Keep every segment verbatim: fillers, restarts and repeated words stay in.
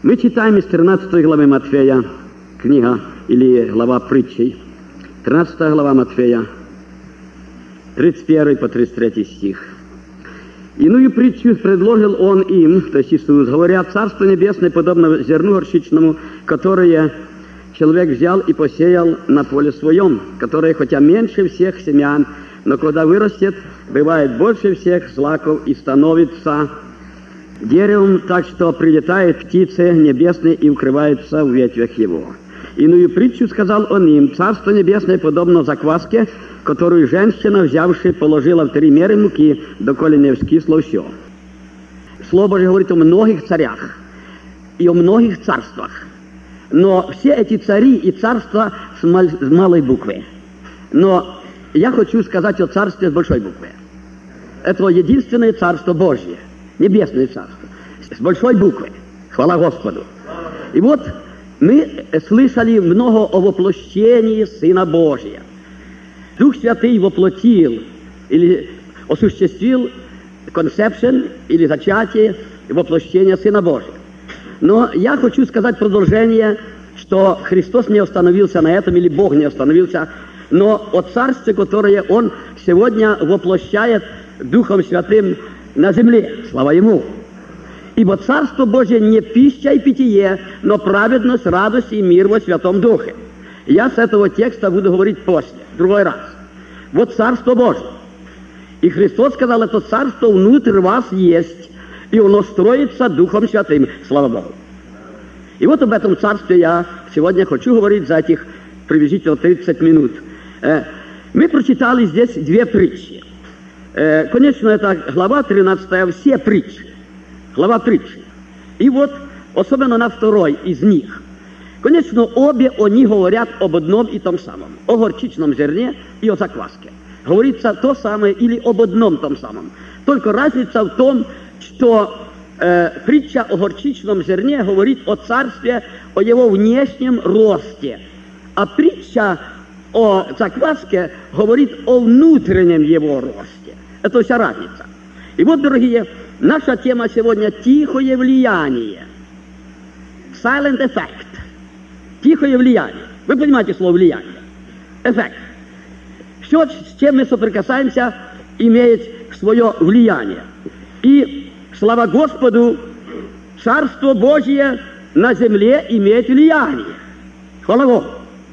Мы читаем из тринадцатой главы Матфея, книга или глава притчей, тринадцатая глава Матфея, тридцать первый по тридцать третий стих. «Иную притчу предложил он им, то есть Иисус, говоря, Царство Небесное подобно зерну горчичному, которое человек взял и посеял на поле своем, которое, хотя меньше всех семян, но когда вырастет, бывает больше всех злаков и становится деревом, так что прилетают птицы небесные и укрываются в ветвях его. Иную притчу сказал он им, Царство Небесное подобно закваске, которую женщина, взявшая, положила в три меры муки, доколе не вскисло все». Слово Божие говорит о многих царях и о многих царствах. Но все эти цари и царства с, мал, с малой буквы. Но я хочу сказать о царстве с большой буквы. Это единственное царство Божье, небесное царство, с большой буквы. Хвала Господу. И вот мы слышали много о воплощении Сына Божия. Дух Святый воплотил или осуществил концепцию или зачатие воплощения Сына Божия. Но я хочу сказать продолжение, что Христос не остановился на этом, или Бог не остановился, но о царстве, которое Он сегодня воплощает Духом Святым на земле. Слава Ему! Ибо Царство Божие не пища и питье, но праведность, радость и мир во Святом Духе. Я с этого текста буду говорить после, в другой раз. Вот Царство Божие. И Христос сказал, это Царство внутрь вас есть, и оно строится Духом Святым. Слава Богу. И вот об этом Царстве я сегодня хочу говорить за этих приблизительно тридцать минут. Мы прочитали здесь две притчи. Конечно, это глава тринадцатая, все притчи. Глава притчи. И вот, особенно на второй из них. Конечно, обе они говорят об одном и том самом. О горчичном зерне и о закваске. Говорится то самое или об одном том самом. Только разница в том, что э, притча о горчичном зерне говорит о царстве, о его внешнем росте. А притча о закваске говорит о внутреннем его росте. Это вся разница. И вот, дорогие, наша тема сегодня – тихое влияние. Silent effect. Тихое влияние. Вы понимаете слово «влияние»? Эффект. Все, с чем мы соприкасаемся, имеет свое влияние. И, слава Господу, Царство Божье на земле имеет влияние. Хвала Богу.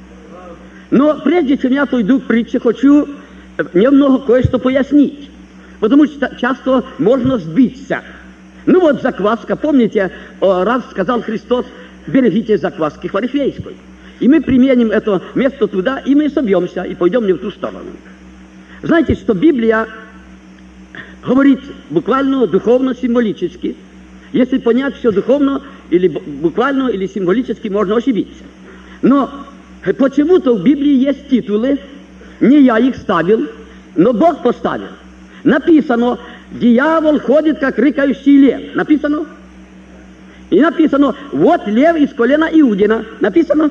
Но прежде чем я пойду к притче, хочу немного кое-что пояснить. Потому что часто можно сбиться. Ну вот закваска, помните, раз сказал Христос, берегите закваски фарисейской. И мы применим это место туда, и мы собьемся, и пойдем не в ту сторону. Знаете, что Библия говорит буквально, духовно, символически. Если понять все духовно, или буквально, или символически, можно ошибиться. Но почему-то в Библии есть титулы, не я их ставил, но Бог поставил. Написано, дьявол ходит, как рыкающий лев. Написано? И написано, вот лев из колена Иудина. Написано?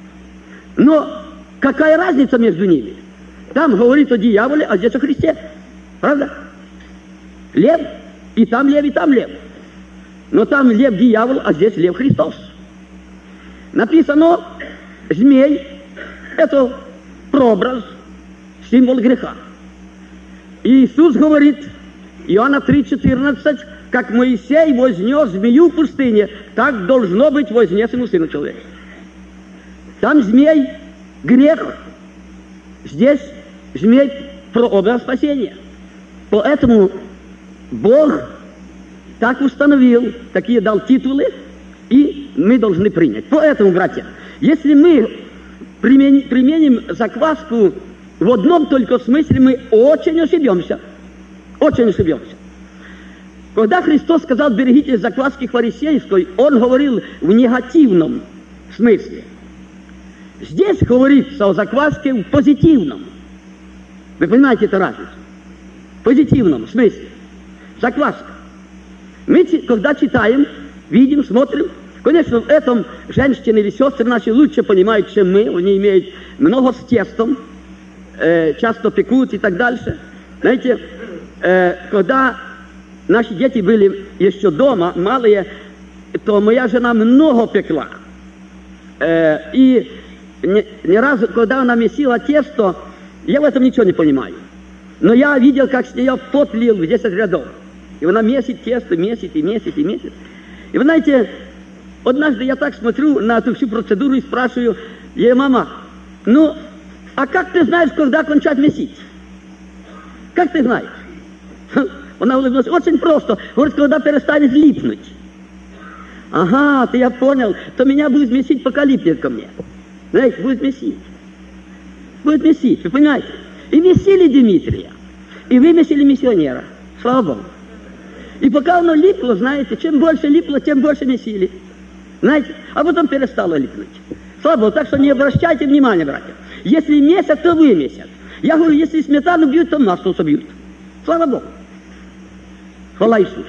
Но какая разница между ними? Там говорит о дьяволе, а здесь о Христе. Правда? Лев, и там лев, и там лев. Но там лев дьявол, а здесь лев Христос. Написано, змей – это прообраз, символ греха. И Иисус говорит, Иоанна три четырнадцать, как Моисей вознес змею в пустыне, так должно быть вознесено Сыну Человека. Там змей – грех, здесь змей – прообраз спасения. Поэтому Бог так установил, такие дал титулы, и мы должны принять. Поэтому, братья, если мы применим, применим закваску в одном только смысле, мы очень ошибемся. Очень ошибемся. Когда Христос сказал, берегите закваски фарисейской, Он говорил в негативном смысле. Здесь говорится о закваске в позитивном. Вы понимаете эту разницу? В позитивном смысле. Закваска. Мы, когда читаем, видим, смотрим, конечно, в этом женщины или сестры наши лучше понимают, чем мы. Они имеют много с тестом, э, часто пекут и так дальше. Знаете, э, когда наши дети были еще дома, малые, то моя жена много пекла. Э, и не, не раз, когда она месила тесто, я в этом ничего не понимаю. Но я видел, как с нее пот лил в десять рядов. И она месит тесто, месит и месит и месит. И вы знаете, однажды я так смотрю на эту всю процедуру и спрашиваю ей: мама, ну, а как ты знаешь, когда кончать месить? Как ты знаешь? Она улыбнулась: очень просто. Говорит, когда перестанет липнуть. Ага, ты я понял. То меня будет месить, пока липнет ко мне. Знаете, будет месить. Будет месить, вы понимаете? И месили Дмитрия. И вымесили миссионера. Слава Богу. И пока оно липло, знаете, чем больше липло, тем больше месили. Знаете, а потом перестало липнуть. Слава Богу, так что не обращайте внимания, братья. Если месят, то вымесят. Я говорю, если сметану бьют, то масло собьют. Слава Богу. Хвала Иисусу.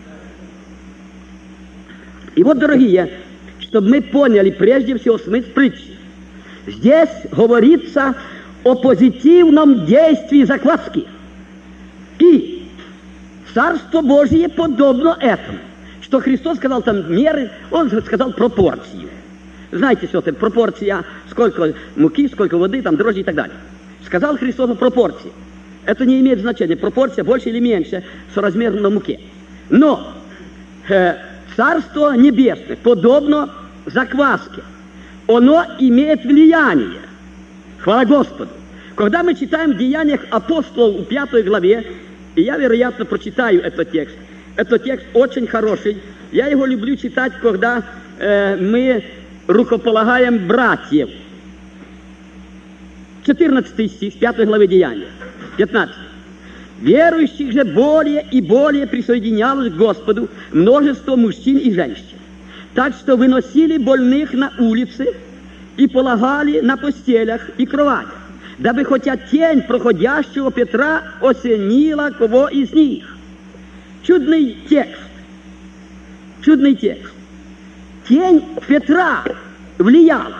И вот, дорогие, чтобы мы поняли прежде всего смысл притчи. Здесь говорится о позитивном действии закваски. И Царство Божие подобно этому. Что Христос сказал там меры, Он сказал пропорцию. Знаете, что это пропорция, сколько муки, сколько воды, там дрожжи и так далее. Сказал Христос о пропорции. Это не имеет значения, пропорция больше или меньше соразмерно муке. Но э, Царство Небесное подобно закваске. Оно имеет влияние. Хвала Господу. Когда мы читаем в Деяниях апостолов в пятой главе, и я, вероятно, прочитаю этот текст. Этот текст очень хороший. Я его люблю читать, когда э, мы рукополагаем братьев. четырнадцатый стих, пятой главы Деяния. пятнадцатый. Верующих же более и более присоединялось к Господу множество мужчин и женщин. Так что выносили больных на улицы и полагали на постелях и кроватях, дабы хотя тень проходящего Петра осенила кого из них. Чудный текст. Чудный текст. Тень Петра влияла,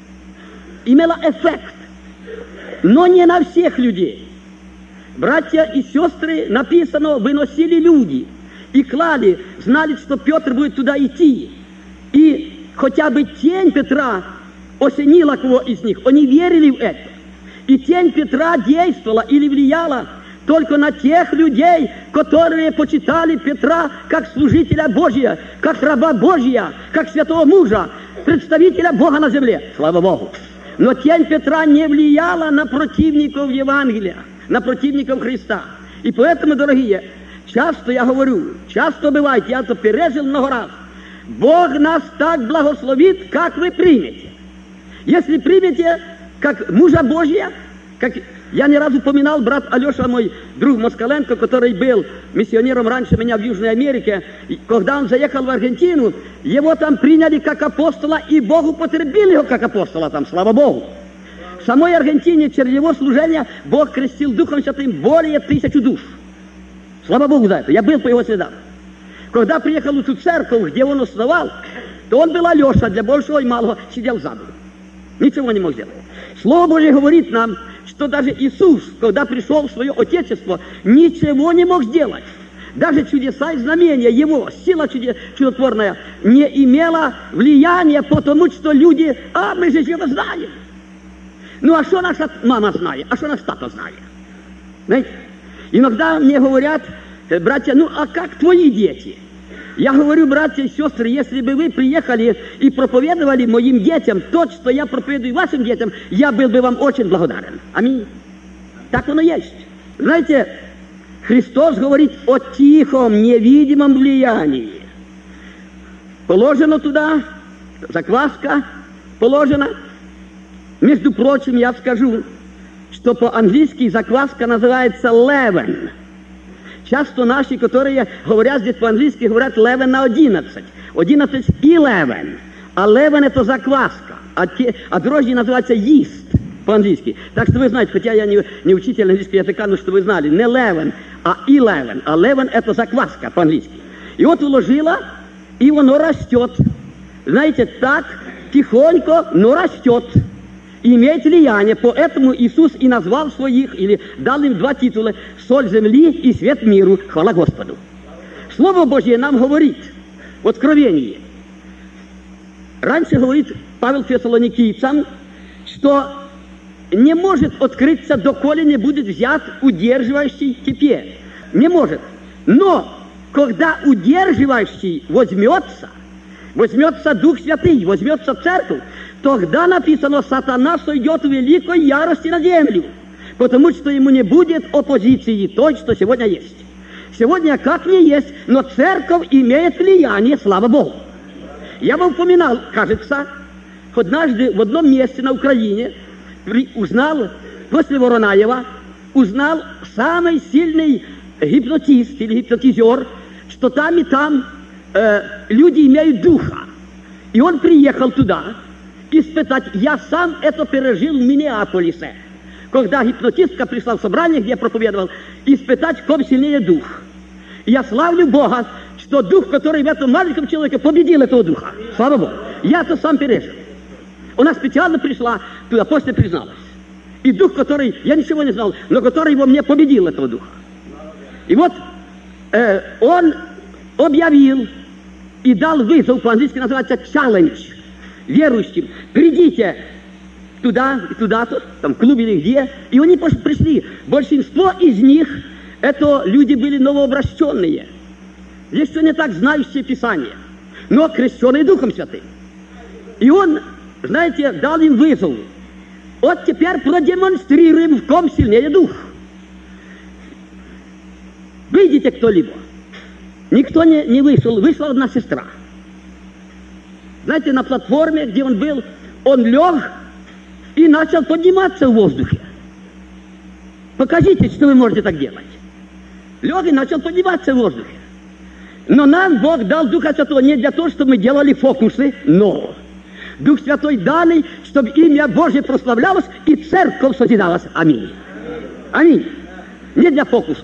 имела эффект, но не на всех людей. Братья и сестры, написано, выносили люди и клали, знали, что Петр будет туда идти. И хотя бы тень Петра осенила кого из них, они верили в это. И тень Петра действовала или влияла только на тех людей, которые почитали Петра как служителя Божия, как раба Божия, как святого мужа, представителя Бога на земле. Слава Богу! Но тень Петра не влияла на противников Евангелия, на противников Христа. И поэтому, дорогие, часто я говорю, часто бывает, я это пережил много раз, Бог нас так благословит, как вы примете. Если примете как мужа Божия, как я не раз упоминал, брат Алеша, мой друг Москаленко, который был миссионером раньше меня в Южной Америке, когда он заехал в Аргентину, его там приняли как апостола, и Бог употребил его как апостола там, слава Богу. В самой Аргентине через его служение Бог крестил Духом Святым более тысячи душ. Слава Богу за это. Я был по его следам. Когда приехал в эту церковь, где он основал, то он был Алеша, для большего и малого сидел сзади. Ничего не мог сделать. Слово Божье говорит нам, что даже Иисус, когда пришел в свое Отечество, ничего не мог сделать. Даже чудеса и знамения Его, сила чудотворная, не имела влияния, потому что люди, а мы же его знаем. Ну а что наша мама знает, а что наш папа знает? Знаете? Иногда мне говорят, братья, ну а как твои дети? Я говорю, братья и сестры, если бы вы приехали и проповедовали моим детям то, что я проповедую вашим детям, я был бы вам очень благодарен. Аминь. Так оно есть. Знаете, Христос говорит о тихом, невидимом влиянии. Положено туда, закваска положена. Между прочим, я скажу, что по-английски закваска называется leaven. Часто наши, которые говорят здесь по-английски, говорят leaven на одиннадцать. одиннадцать eleven. А leaven это закваска. А, те, а дрожжи называются yeast по-английски. Так что вы знаете, хотя я не, не учитель английского языка, но что вы знали, не leaven, а eleven. А leaven это закваска по-английски. И вот уложила, и оно растет. Знаете, так тихонько, но растет. Имеет влияние, поэтому Иисус и назвал своих, или дал им два титула: соль земли и свет миру. Хвала Господу. Слово Божье нам говорит в Откровении, раньше говорит Павел Фессалоникийцам, что не может открыться, доколе не будет взят удерживающий теперь. Не может. Но, когда удерживающий возьмется, возьмется Дух Святый, возьмется Церковь, тогда написано, сатана сойдет в великой ярости на землю, потому что ему не будет оппозиции той, что сегодня есть. Сегодня как не есть, но Церковь имеет влияние, слава Богу. Я вам упоминал, кажется, однажды в одном месте на Украине узнал, после Воронаева, узнал самый сильный гипнотист или гипнотизер, что там и там э, люди имеют духа. И он приехал туда испытать. Я сам это пережил в Миннеаполисе, когда гипнотистка пришла в собрание, где я проповедовал, испытать, в ком сильнее дух. И я славлю Бога, что дух, который в этом маленьком человеке, победил этого духа. Слава Богу. Я это сам пережил. Она специально пришла туда, после призналась. И дух, который, я ничего не знал, но который во мне победил этого духа. И вот э, он объявил и дал вызов, по-английски называется challenge, верующим. Придите туда и туда-то, там в клубе или где. И они пришли. Большинство из них, это люди были новообращенные. Еще не так знающие Писание, но крещенные Духом Святым. И он, знаете, дал им вызов. Вот теперь продемонстрируем, в ком сильнее дух. Выйдите кто-либо. Никто не, не вышел. Вышла одна сестра. Знаете, на платформе, где он был, он лег и начал подниматься в воздухе. Покажите, что вы можете так делать. Лег и начал подниматься в воздухе. Но нам Бог дал Духа Святого не для того, чтобы мы делали фокусы, но Дух Святой данный, чтобы имя Божье прославлялось и церковь созидалась. Аминь. Аминь. Не для фокусов.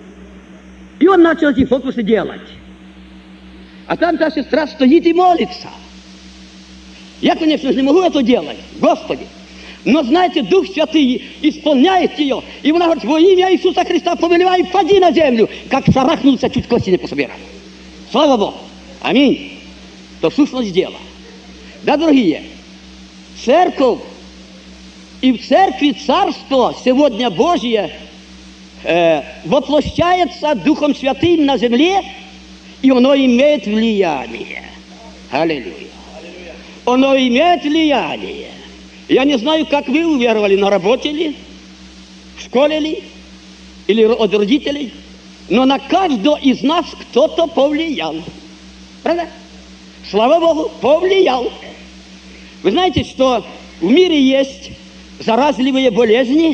И он начал эти фокусы делать. А там та сестра стоит и молится. Я, конечно, не могу это делать, Господи. Но, знаете, Дух Святый исполняет ее. И она говорит, во имя Иисуса Христа повелеваю, пади на землю. Как шарахнулся, чуть кости не пособирал. Слава Богу. Аминь. То сущность дела. Да, дорогие, церковь и в церкви царство сегодня Божье э, воплощается Духом Святым на земле, и оно имеет влияние. Аллилуйя. Оно имеет влияние. Я не знаю, как вы уверовали, на работе ли, в школе ли, или от родителей, но на каждого из нас кто-то повлиял. Правда? Слава Богу, повлиял. Вы знаете, что в мире есть заразливые болезни,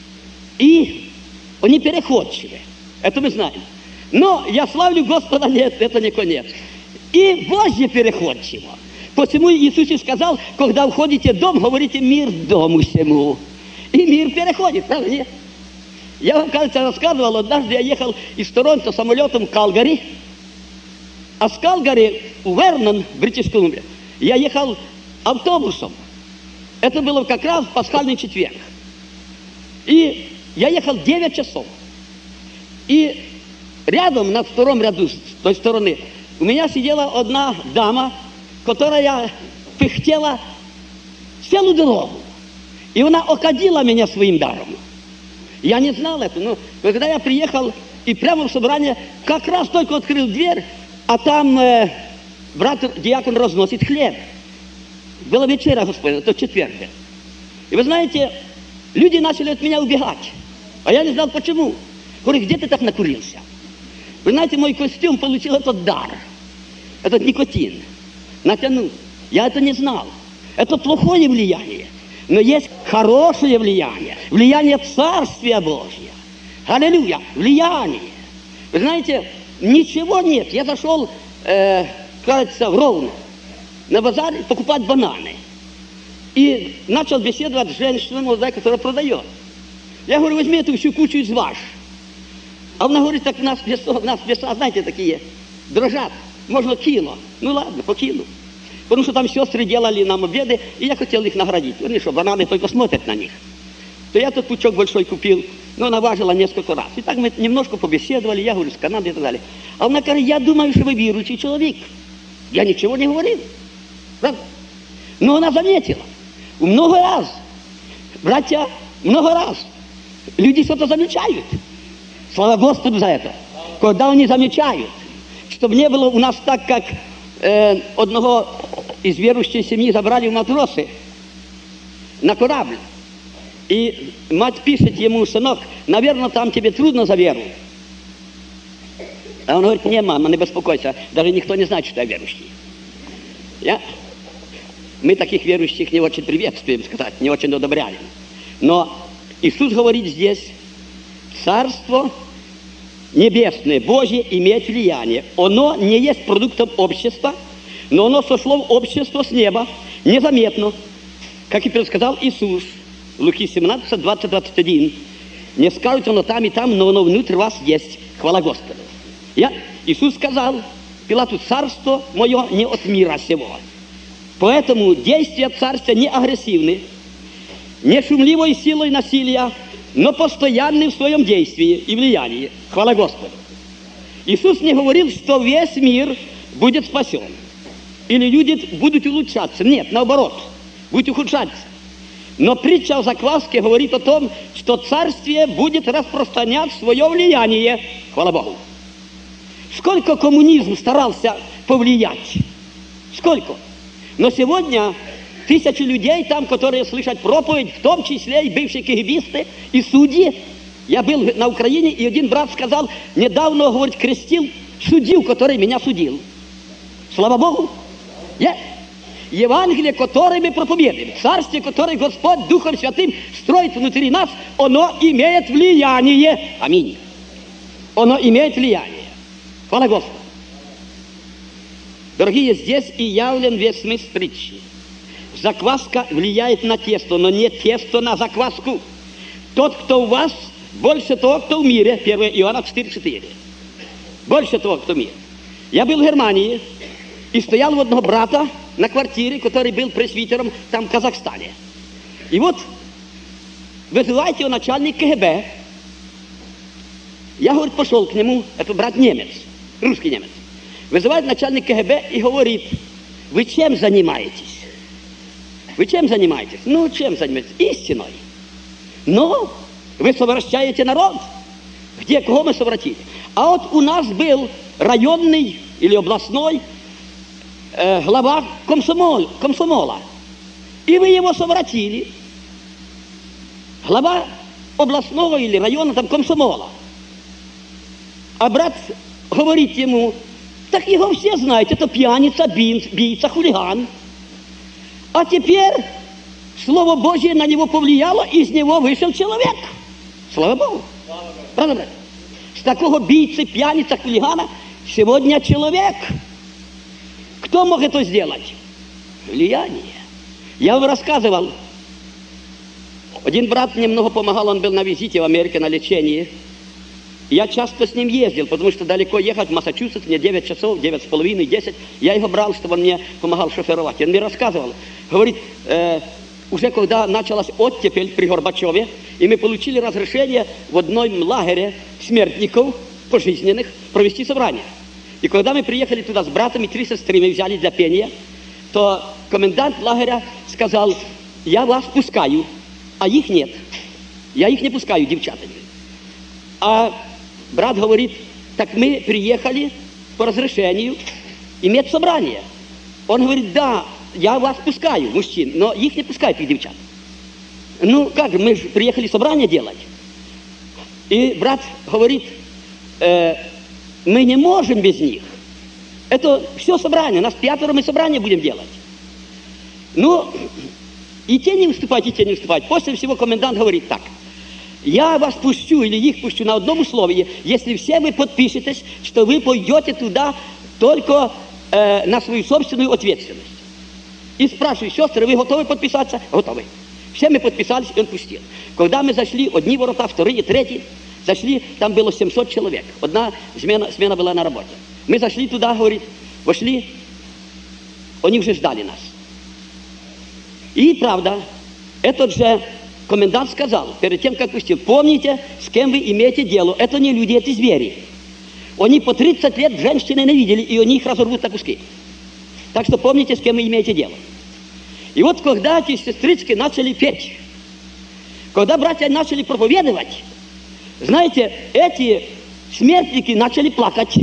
и они переходчивые. Это мы знаем. Но я славлю Господа, нет, это не конец. И Божье переходчиво. Посему Иисус и сказал, когда входите в дом, говорите мир дому всему. И мир переходит, правда, нет? Я вам, кажется, рассказывал, однажды я ехал из Торонто самолетом в Калгари, а с Калгари в Вернон, Бритиш Колумбия, я ехал автобусом. Это было как раз в пасхальный четверг. И я ехал девять часов. И рядом, на втором ряду, с той стороны, у меня сидела одна дама, которая пыхтела целую дорогу. И она окадила меня своим даром. Я не знал этого, но когда я приехал и прямо в собрание, как раз только открыл дверь, а там э, брат диакон разносит хлеб. Была вечера, Господи, это четверг. И вы знаете, люди начали от меня убегать. А я не знал почему. Говорю, где ты так накурился? Вы знаете, мой костюм получил этот дар, этот никотин. Натянул. Я это не знал. Это плохое влияние. Но есть хорошее влияние. Влияние Царствия Божьего. Аллилуйя. Влияние. Вы знаете, ничего нет. Я зашел, э, кажется, в Ровно на базар покупать бананы. И начал беседовать с женщиной молодой, которая продает. Я говорю, возьми эту всю кучу и зважь. А она говорит, так у нас веса, у нас веса, знаете, такие, дрожат. Можно кило. Ну ладно, по килу. Потому что там сестры делали нам обеды, и я хотел их наградить. Они что, бананы только смотрят на них. То я тут пучок большой купил, но она важила несколько раз. И так мы немножко побеседовали, я говорю, с Канады и так далее. А она говорит, я думаю, что вы верующий человек. Я ничего не говорил. Правда? Но она заметила. Много раз, братья, много раз люди что-то замечают. Слава Господу за это. Когда они замечают, чтобы не было у нас так, как э, одного из верующей семьи забрали в матросы на корабль. И мать пишет ему: сынок, наверное, там тебе трудно за веру. А он говорит: не, мама, не беспокойся, даже никто не знает, что я верующий. Я... Мы таких верующих не очень приветствуем, сказать, не очень одобряем. Но Иисус говорит здесь: Царство Небесное, Божье имеет влияние. Оно не есть продуктом общества, но оно сошло в общество с неба незаметно. Как и предсказал Иисус, Луки семнадцать, двадцать, двадцать один. Не скажут оно там и там, но оно внутрь вас есть. Хвала Господу. Я, Иисус сказал Пилату: царство мое не от мира сего. Поэтому действия царства не агрессивны, не шумливой силой насилия, но постоянны в своем действии и влиянии. Хвала Господу. Иисус не говорил, что весь мир будет спасен. Или люди будут улучшаться. Нет, наоборот, будет ухудшаться. Но притча о закваске говорит о том, что царствие будет распространять свое влияние. Хвала Богу. Сколько коммунизм старался повлиять? Сколько? Но сегодня тысячи людей там, которые слышат проповедь, в том числе и бывшие кегибисты, и судьи. Я был на Украине, и один брат сказал: недавно, говорит, крестил судью, который меня судил. Слава Богу! Я... Евангелие, которое мы проповедуем, царствие, которое Господь Духом Святым строит внутри нас, оно имеет влияние. Аминь. Оно имеет влияние. Хвала Господу. Дорогие, здесь и явлен весь смысл притчи. Закваска влияет на тесто, но не тесто на закваску. Тот, кто у вас, больше того, кто в мире. первое Иоанна четыре четыре. Больше того, кто в мире. Я был в Германии и стоял у одного брата на квартире, который был пресвитером там в Казахстане. И вот вызывает его начальник КГБ. Я, говорит, пошел к нему, это брат немец, русский немец. Вызывает начальник КГБ и говорит: вы чем занимаетесь? Вы чем занимаетесь? Ну, чем занимаетесь? Истиной. Ну, вы совращаете народ. Где, кого мы совратили? А вот у нас был районный или областной э, глава комсомол, комсомола. И вы его совратили. Глава областного или района там комсомола. А брат говорит ему: так его все знают, это пьяница, бийца, хулиган. А теперь Слово Божье на него повлияло, из него вышел человек. Слава Богу. Правда, брат? С такого бийцы, пьяница, хулигана сегодня человек. Кто мог это сделать? Влияние. Я вам рассказывал. Один брат мне много помогал, он был на визите в Америке, на лечении. Я часто с ним ездил, потому что далеко ехать в Массачусетс, мне девять часов, девять с половиной, десять. Я его брал, чтобы он мне помогал шофировать. Он мне рассказывал, говорит, э, уже когда началась оттепель при Горбачеве, и мы получили разрешение в одном лагере смертников пожизненных провести собрание. И когда мы приехали туда с братом и три сестры мы взяли для пения, то комендант лагеря сказал: я вас пускаю, а их нет. Я их не пускаю, девчатами. А брат говорит: так мы приехали по разрешению иметь собрание. Он говорит: да, я вас пускаю, мужчин, но их не пускают, их девчат. Ну как, мы же приехали собрание делать. И брат говорит: э, мы не можем без них. Это все собрание, нас пятеро, мы собрание будем делать. Ну, и те не выступать, и те не выступать. После всего комендант говорит так: я вас пущу или их пущу на одном условии, если все вы подпишетесь, что вы пойдете туда только э, на свою собственную ответственность. И спрашиваю: сестры, вы готовы подписаться? Готовы. Все мы подписались, и он пустил. Когда мы зашли, одни ворота, вторые, третьи, зашли, там было семьсот человек. Одна смена, смена была на работе. Мы зашли туда, говорит, вошли, они уже ждали нас. И правда, этот же комендант сказал, перед тем, как пустил: помните, с кем вы имеете дело. Это не люди, это звери. Они по тридцать лет женщины не видели, и они их разорвут на куски. Так что помните, с кем вы имеете дело. И вот когда эти сестрички начали петь, когда братья начали проповедовать, знаете, эти смертники начали плакать.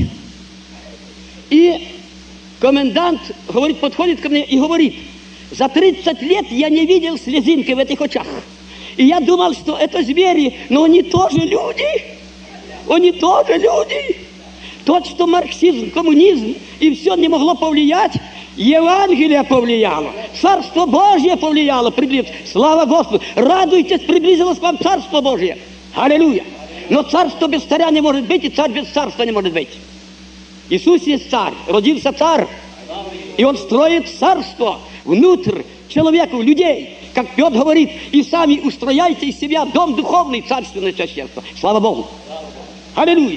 И комендант говорит, подходит ко мне и говорит: за тридцать лет я не видел слезинки в этих очах. И я думал, что это звери, но они тоже люди. Они тоже люди. То, что марксизм, коммунизм и все не могло повлиять, Евангелие повлияло, Царство Божье повлияло. Приблизилось. Слава Господу! Радуйтесь, приблизилось к вам Царство Божье. Аллилуйя! Но царство без царя не может быть, и царь без царства не может быть. Иисус есть царь, родился царь. И он строит царство внутрь человеку, людей. Как Петр говорит, и сами устрояйте из себя дом духовный, царственное священство. Слава Богу! Аллилуйя!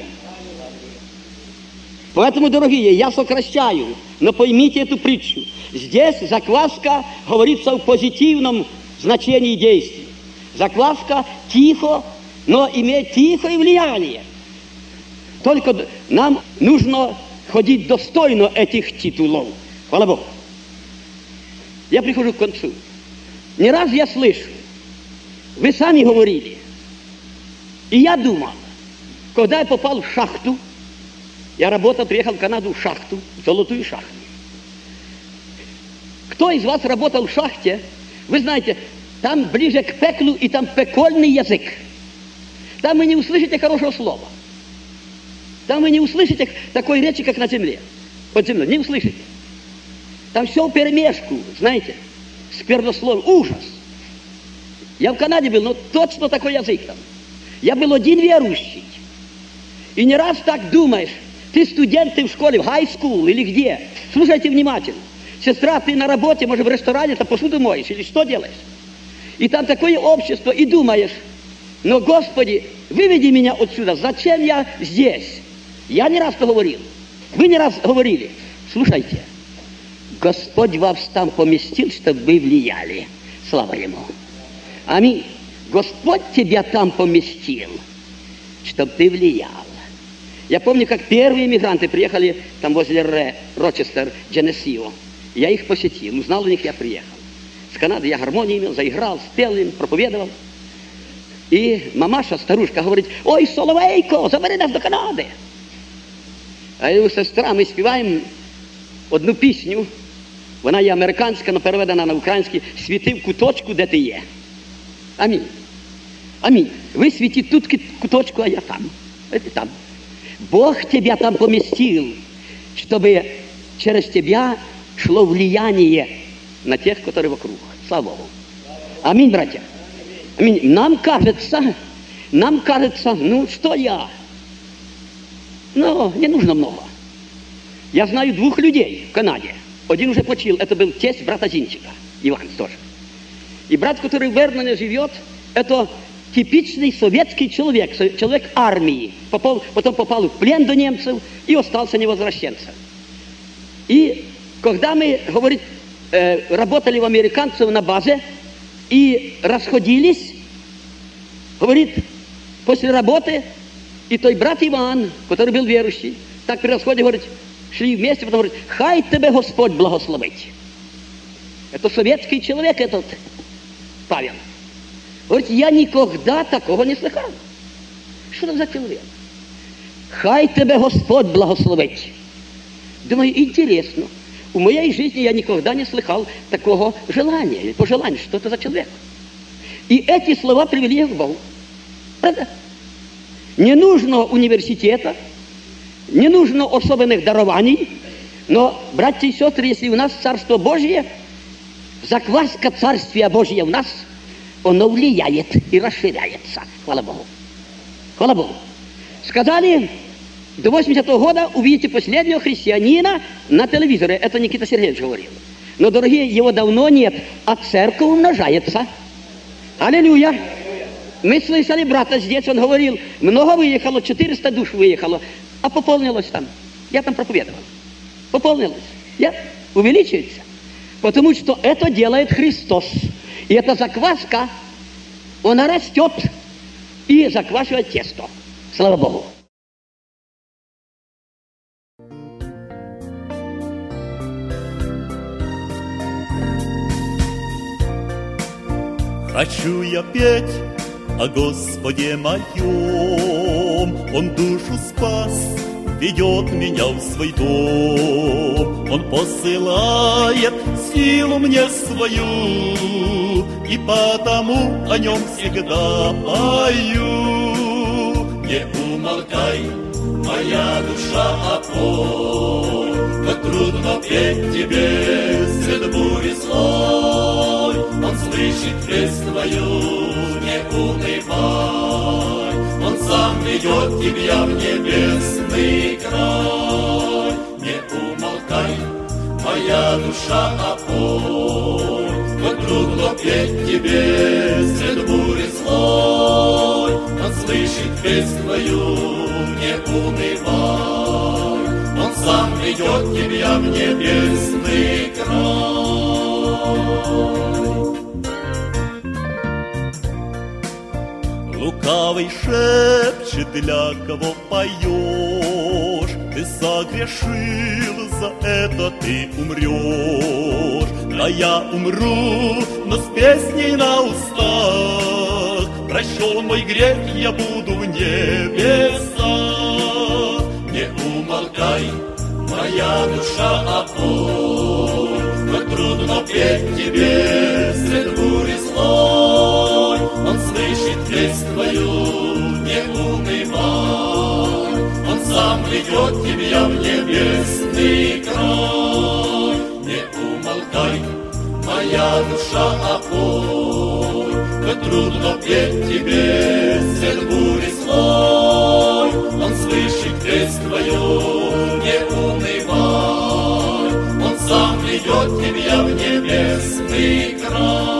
Поэтому, дорогие, я сокращаю, но поймите эту притчу. Здесь закваска говорится в позитивном значении действий. Закваска тихо, но имеет тихое влияние. Только нам нужно ходить достойно этих титулов. Хвала Богу. Я прихожу к концу. Не раз я слышу, вы сами говорили, и я думал, когда я попал в шахту, я работал, приехал в Канаду в шахту, в золотую шахту. Кто из вас работал в шахте, вы знаете, там ближе к пеклу, и там пекольный язык. Там вы не услышите хорошего слова. Там вы не услышите такой речи, как на земле. Под землей, не услышите. Там все вперемешку, знаете, сквернословие, ужас. Я в Канаде был, но точно такой язык там. Я был один верующий. И не раз так думаешь, ты студент, ты в школе, в high school или где. Слушайте внимательно. Сестра, ты на работе, может, в ресторане, ты посуду моешь или что делаешь? И там такое общество, и думаешь, но, Господи, выведи меня отсюда, зачем я здесь? Я не раз-то говорил, вы не раз говорили, слушайте, Господь вас там поместил, чтобы вы влияли. Слава Ему. Аминь. Господь тебя там поместил, чтобы ты влиял. Я помню, как первые мигранты приехали там возле Ре, Рочестер, Дженесио. Я их посетил, узнал у них, я приехал. С Канады я гармонию имел, заиграл, спел им, проповедовал. И мамаша, старушка, говорит: ой, Соловейко, забери нас до Канади. А я говорю: сестра, ми співаємо одну пісню, вона є американська, але переведена на український: «Світи в куточку, де ти є». Амінь. Аминь. Вы светите тут куточку, а я там. Это там. Бог тебя там поместил, чтобы через тебя шло влияние на тех, которые вокруг. Слава Богу. Аминь, братья. Аминь. Нам кажется, нам кажется, ну что я? Ну, не нужно много. Я знаю двух людей в Канаде. Один уже почил, это был тесть брата Зинчика, Иван тоже. И брат, который в Верноне живет, это типичный советский человек, человек армии. Попал, потом попал в плен до немцев и остался невозвращенцем. И когда мы, говорит, э, работали у американцев на базе и расходились, говорит, после работы, и той брат Иван, который был верующий, так при расходе, говорит, шли вместе, потом говорит: хай тебе Господь благословить. Это советский человек этот, Павел. Говорит, я никогда такого не слыхал. Что это за человек? Хай тебе Господь благословить. Думаю, интересно. В моей жизни я никогда не слыхал такого желания, или пожелания, что это за человек. И эти слова привели к Богу. Правда? Не нужно университета, не нужно особенных дарований, но, братья и сестры, если у нас Царство Божье, закваска Царствия Божьего в нас, оно влияет и расширяется. Хвала Богу. Хвала Богу. Сказали, до восьмидесятого года увидите последнего христианина на телевизоре. Это Никита Сергеевич говорил. Но, дорогие, его давно нет, а церковь умножается. Аллилуйя. Мы слышали брата здесь, он говорил, много выехало, четыреста душ выехало, а пополнилось там. Я там проповедовал. Пополнилось. Я увеличивается. Потому что это делает Христос. И эта закваска, она растет и заквашивает тесто. Слава Богу. Хочу я петь о Господе моем, Он душу спас, ведет меня в свой дом. Он посылает силу мне свою, и потому о нем всегда пою. Не умолкай, моя душа, опой, как трудно петь тебе сред бури злой. Он слышит песнь твою, не унывай, Он сам ведет тебя в небесный край. Не умолкай, моя душа, опой, как трудно петь тебе сред бури злой. Он слышит песнь твою, не унывай, Он сам ведет тебя в небесный край. Лукавый шепчет, для кого поешь, ты согрешил, за это ты умрешь. А я умру, но с песней на устах, прощен мой грех, я буду в небесах. Не умолкай, моя душа, опой, как трудно петь тебе сред бури злой. Он слышит песнь твою, не унывай, Он сам ведет тебя в небесный край. Не умолкай, моя душа, опой, как трудно петь тебе сред бури злой. Он слышит песнь твою, не унывай, Он сам ведет тебя в небесный край.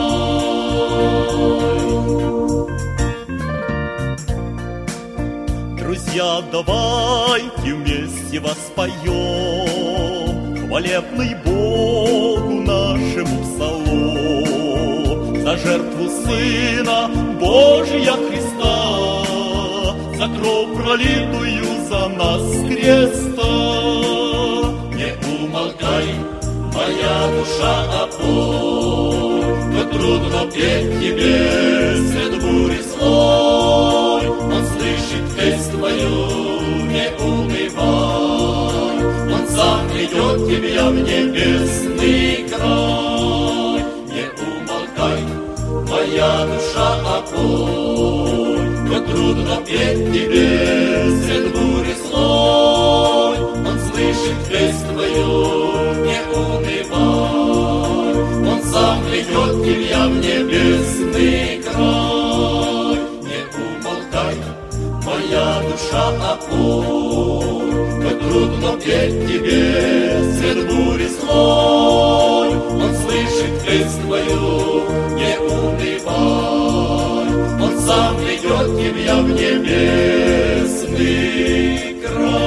Друзья, давайте вместе воспоем хвалебный Богу нашему псалом. За жертву Сына Божия Христа, за кровь пролитую за нас с креста. Не умолкай, моя душа, опой, как трудно петь тебе сред бури злой. Он слышит песнь твою, не унывай, Он сам ведет тебя в небесный край. Не умолкай, моя душа, опой, как трудно петь тебе сред бури злой. Он слышит песнь твою, не унывай, Он сам ведет тебя в небесный край. Не умолкай, моя душа, опой, как трудно петь тебе сред бури злой. Он слышит песнь твою, не унывай, Он сам ведет тебя в небесный край.